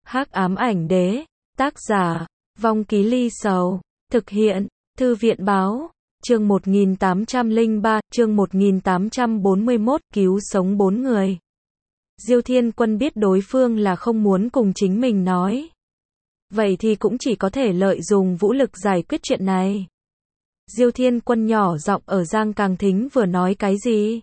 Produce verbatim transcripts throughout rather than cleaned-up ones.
Hắc ám ảnh đế, tác giả, Vong Ký Ly Sầu, thực hiện, Thư viện báo, chương một nghìn tám trăm lẻ ba, chương một nghìn tám trăm bốn mươi mốt, cứu sống bốn người. Diêu Thiên Quân biết đối phương là không muốn cùng chính mình nói. Vậy thì cũng chỉ có thể lợi dụng vũ lực giải quyết chuyện này. Diêu Thiên Quân nhỏ giọng ở Giang Càng thính vừa nói cái gì?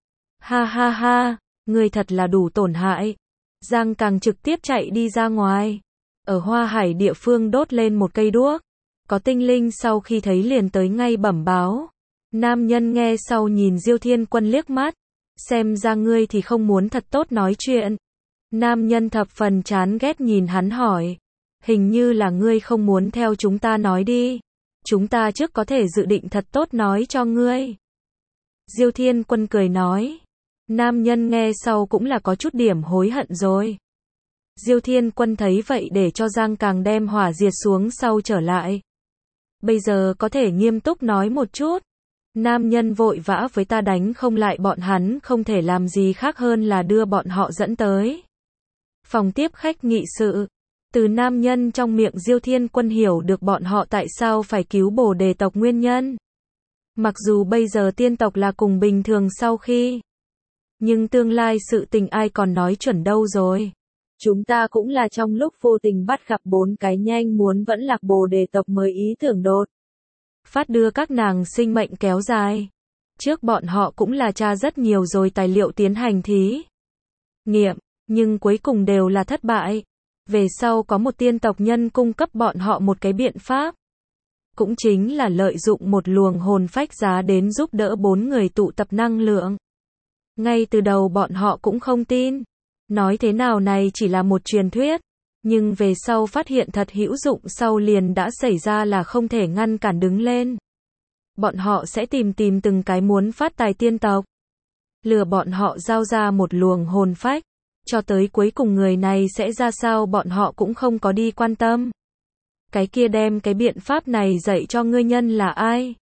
Ha ha ha, ngươi thật là đủ tổn hại. Giang Càng trực tiếp chạy đi ra ngoài. Ở Hoa Hải địa phương đốt lên một cây đuốc. Có tinh linh sau khi thấy liền tới ngay bẩm báo. Nam nhân nghe sau nhìn Diêu Thiên Quân liếc mắt. Xem ra ngươi thì không muốn thật tốt nói chuyện. Nam nhân thập phần chán ghét nhìn hắn hỏi. Hình như là ngươi không muốn theo chúng ta nói đi. Chúng ta trước có thể dự định thật tốt nói cho ngươi. Diêu Thiên Quân cười nói. Nam nhân nghe sau cũng là có chút điểm hối hận rồi. Diêu Thiên Quân thấy vậy để cho Giang Càng đem hỏa diệt xuống sau trở lại. Bây giờ có thể nghiêm túc nói một chút. Nam nhân vội vã với ta đánh không lại bọn hắn, không thể làm gì khác hơn là đưa bọn họ dẫn tới phòng tiếp khách nghị sự. Từ nam nhân trong miệng Diêu Thiên Quân hiểu được bọn họ tại sao phải cứu Bồ Đề tộc nguyên nhân. Mặc dù bây giờ tiên tộc là cùng bình thường sau khi, nhưng tương lai sự tình ai còn nói chuẩn đâu rồi. Chúng ta cũng là trong lúc vô tình bắt gặp bốn cái nhanh muốn vẫn lạc Bồ Đề tộc mới ý tưởng đột phát đưa các nàng sinh mệnh kéo dài. Trước bọn họ cũng là tra rất nhiều rồi tài liệu tiến hành thí nghiệm, nhưng cuối cùng đều là thất bại. Về sau có một tiên tộc nhân cung cấp bọn họ một cái biện pháp. Cũng chính là lợi dụng một luồng hồn phách giá đến giúp đỡ bốn người tụ tập năng lượng. Ngay từ đầu bọn họ cũng không tin. Nói thế nào này chỉ là một truyền thuyết. Nhưng về sau phát hiện thật hữu dụng sau liền đã xảy ra là không thể ngăn cản đứng lên. Bọn họ sẽ tìm tìm từng cái muốn phát tài tiên tộc. Lừa bọn họ giao ra một luồng hồn phách. Cho tới cuối cùng người này sẽ ra sao bọn họ cũng không có đi quan tâm. Cái kia đem cái biện pháp này dạy cho ngươi nhân là ai?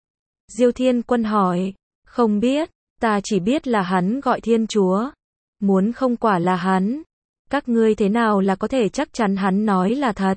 Diêu Thiên Quân hỏi. Không biết, ta chỉ biết là hắn gọi Thiên Chúa. Muốn không quả là hắn. Các ngươi thế nào là có thể chắc chắn hắn nói là thật?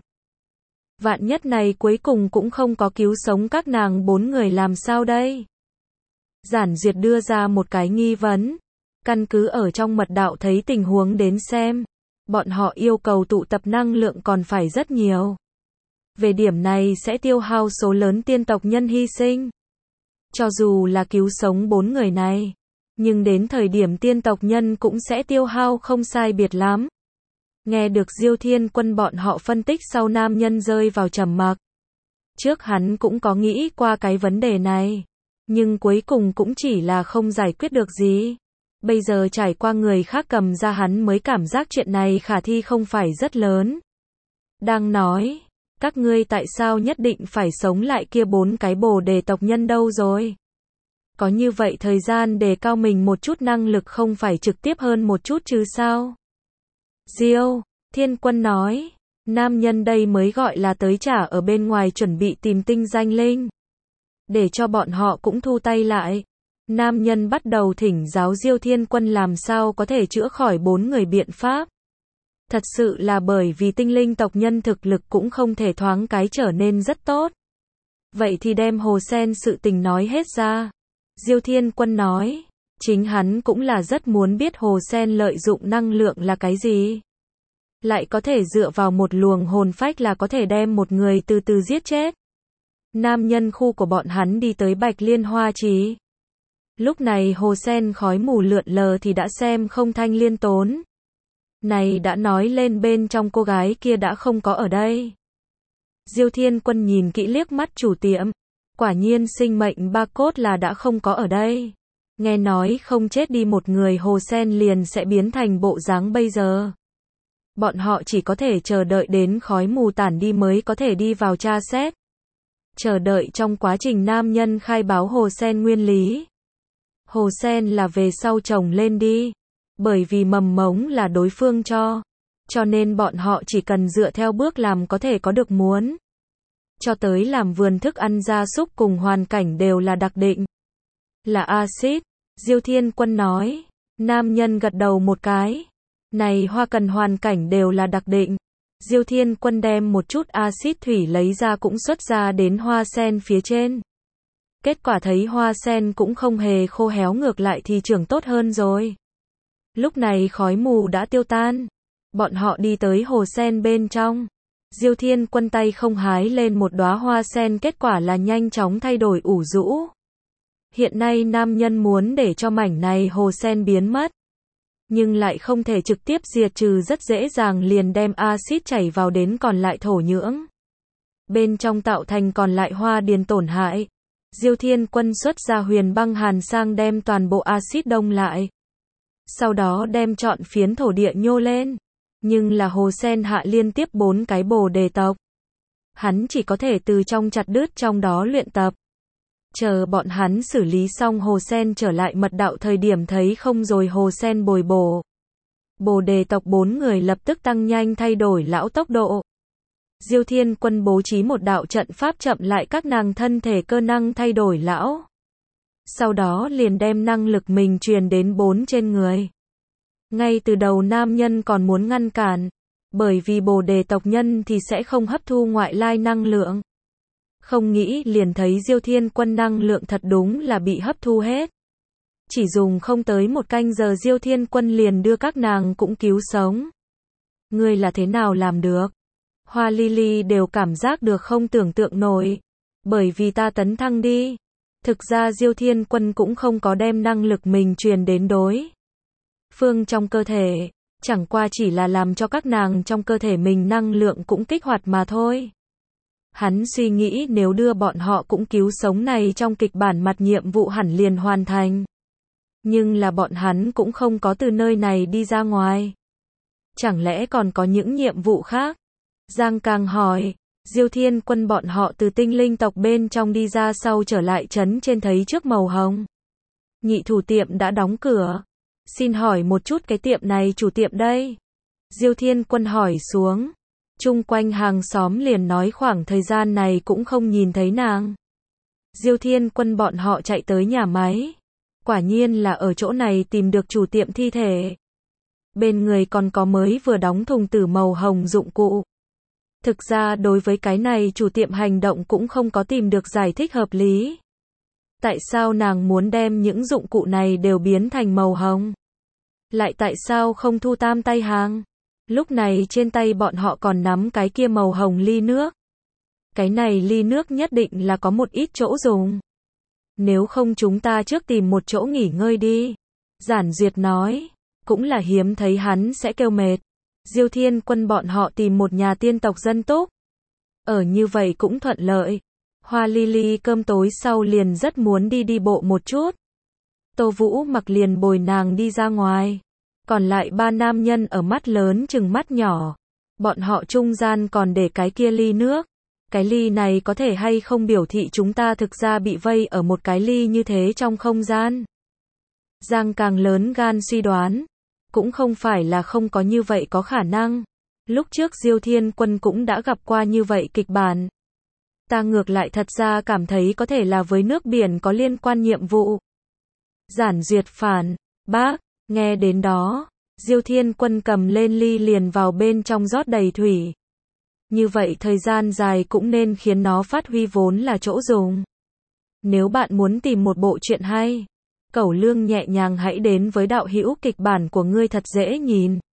Vạn nhất này cuối cùng cũng không có cứu sống các nàng bốn người làm sao đây? Giản Duyệt đưa ra một cái nghi vấn. Căn cứ ở trong mật đạo thấy tình huống đến xem. Bọn họ yêu cầu tụ tập năng lượng còn phải rất nhiều. Về điểm này sẽ tiêu hao số lớn tiên tộc nhân hy sinh. Cho dù là cứu sống bốn người này. Nhưng đến thời điểm tiên tộc nhân cũng sẽ tiêu hao không sai biệt lắm. Nghe được Diêu Thiên Quân bọn họ phân tích sau nam nhân rơi vào trầm mặc. Trước hắn cũng có nghĩ qua cái vấn đề này. Nhưng cuối cùng cũng chỉ là không giải quyết được gì. Bây giờ trải qua người khác cầm ra hắn mới cảm giác chuyện này khả thi không phải rất lớn. Đang nói, các ngươi tại sao nhất định phải sống lại kia bốn cái Bồ Đề tộc nhân đâu rồi? Có như vậy thời gian đề cao mình một chút năng lực không phải trực tiếp hơn một chút chứ sao? Diêu Thiên Quân nói, nam nhân đây mới gọi là tới trả ở bên ngoài chuẩn bị tìm tinh danh linh. Để cho bọn họ cũng thu tay lại. Nam nhân bắt đầu thỉnh giáo Diêu Thiên Quân làm sao có thể chữa khỏi bốn người biện pháp. Thật sự là bởi vì tinh linh tộc nhân thực lực cũng không thể thoáng cái trở nên rất tốt. Vậy thì đem Hồ Sen sự tình nói hết ra. Diêu Thiên Quân nói, chính hắn cũng là rất muốn biết Hồ Sen lợi dụng năng lượng là cái gì. Lại có thể dựa vào một luồng hồn phách là có thể đem một người từ từ giết chết. Nam nhân khu của bọn hắn đi tới Bạch Liên Hoa Trì. Lúc này Hồ Sen khói mù lượn lờ thì đã xem không thanh liên tốn. Này đã nói lên bên trong cô gái kia đã không có ở đây. Diêu Thiên Quân nhìn kỹ liếc mắt chủ tiệm. Quả nhiên sinh mệnh ba cốt là đã không có ở đây. Nghe nói không chết đi một người Hồ Sen liền sẽ biến thành bộ dáng bây giờ. Bọn họ chỉ có thể chờ đợi đến khói mù tản đi mới có thể đi vào tra xét. Chờ đợi trong quá trình nam nhân khai báo Hồ Sen nguyên lý. Hồ Sen là về sau trồng lên đi. Bởi vì mầm mống là đối phương cho. Cho nên bọn họ chỉ cần dựa theo bước làm có thể có được muốn. Cho tới làm vườn thức ăn gia súc cùng hoàn cảnh đều là đặc định. Là axit. Diêu Thiên Quân nói. Nam nhân gật đầu một cái. Này hoa cần hoàn cảnh đều là đặc định. Diêu Thiên Quân đem một chút axit thủy lấy ra cũng xuất ra đến hoa sen phía trên. Kết quả thấy hoa sen cũng không hề khô héo, ngược lại thì trưởng tốt hơn rồi. Lúc này khói mù đã tiêu tan. Bọn họ đi tới hồ sen bên trong. Diêu Thiên Quân tay không hái lên một đóa hoa sen, kết quả là nhanh chóng thay đổi ủ rũ. Hiện nay nam nhân muốn để cho mảnh này hồ sen biến mất, nhưng lại không thể trực tiếp diệt trừ, rất dễ dàng liền đem axit chảy vào đến còn lại thổ nhưỡng. Bên trong tạo thành còn lại hoa điền tổn hại. Diêu Thiên Quân xuất ra huyền băng hàn sang đem toàn bộ axit đông lại. Sau đó đem trọn phiến thổ địa nhô lên. Nhưng là hồ sen hạ liên tiếp bốn cái bồ đề tộc. Hắn chỉ có thể từ trong chặt đứt trong đó luyện tập. Chờ bọn hắn xử lý xong hồ sen trở lại mật đạo thời điểm thấy không rồi hồ sen bồi bổ. Bồ đề tộc bốn người lập tức tăng nhanh thay đổi lão tốc độ. Diêu Thiên Quân bố trí một đạo trận pháp chậm lại các nàng thân thể cơ năng thay đổi lão. Sau đó liền đem năng lực mình truyền đến bốn trên người. Ngay từ đầu nam nhân còn muốn ngăn cản, bởi vì bồ đề tộc nhân thì sẽ không hấp thu ngoại lai năng lượng. Không nghĩ liền thấy Diêu Thiên Quân năng lượng thật đúng là bị hấp thu hết. Chỉ dùng không tới một canh giờ Diêu Thiên Quân liền đưa các nàng cũng cứu sống. Ngươi là thế nào làm được? Hoa Lily đều cảm giác được không tưởng tượng nổi. Bởi vì ta tấn thăng đi. Thực ra Diêu Thiên Quân cũng không có đem năng lực mình truyền đến đối phương trong cơ thể, chẳng qua chỉ là làm cho các nàng trong cơ thể mình năng lượng cũng kích hoạt mà thôi. Hắn suy nghĩ nếu đưa bọn họ cũng cứu sống này trong kịch bản mặt nhiệm vụ hẳn liền hoàn thành. Nhưng là bọn hắn cũng không có từ nơi này đi ra ngoài. Chẳng lẽ còn có những nhiệm vụ khác? Giang Càng hỏi. Diêu Thiên Quân bọn họ từ tinh linh tộc bên trong đi ra sau trở lại trấn trên thấy trước màu hồng. Nhị thủ tiệm đã đóng cửa. Xin hỏi một chút cái tiệm này chủ tiệm đây. Diêu Thiên Quân hỏi xuống. Chung quanh hàng xóm liền nói khoảng thời gian này cũng không nhìn thấy nàng. Diêu Thiên Quân bọn họ chạy tới nhà máy. Quả nhiên là ở chỗ này tìm được chủ tiệm thi thể. Bên người còn có mới vừa đóng thùng tử màu hồng dụng cụ. Thực ra đối với cái này chủ tiệm hành động cũng không có tìm được giải thích hợp lý. Tại sao nàng muốn đem những dụng cụ này đều biến thành màu hồng? Lại tại sao không thu tam tay hàng? Lúc này trên tay bọn họ còn nắm cái kia màu hồng ly nước. Cái này ly nước nhất định là có một ít chỗ dùng. Nếu không chúng ta trước tìm một chỗ nghỉ ngơi đi. Giản Duyệt nói. Cũng là hiếm thấy hắn sẽ kêu mệt. Diêu Thiên Quân bọn họ tìm một nhà tiên tộc dân túc. Ở như vậy cũng thuận lợi. Hoa Lily cơm tối sau liền rất muốn đi đi bộ một chút. Tô Vũ Mặc liền bồi nàng đi ra ngoài. Còn lại ba nam nhân ở mắt lớn chừng mắt nhỏ. Bọn họ trung gian còn để cái kia ly nước. Cái ly này có thể hay không biểu thị chúng ta thực ra bị vây ở một cái ly như thế trong không gian. Giang Càng lớn gan suy đoán. Cũng không phải là không có như vậy có khả năng. Lúc trước Diêu Thiên Quân cũng đã gặp qua như vậy kịch bản. Ta ngược lại thật ra cảm thấy có thể là với nước biển có liên quan nhiệm vụ. Giản Duyệt phản bác. Nghe đến đó, Diêu Thiên Quân cầm lên ly liền vào bên trong rót đầy thủy. Như vậy thời gian dài cũng nên khiến nó phát huy vốn là chỗ dùng. Nếu bạn muốn tìm một bộ truyện hay, Cẩu Lương nhẹ nhàng hãy đến với đạo hữu kịch bản của ngươi thật dễ nhìn.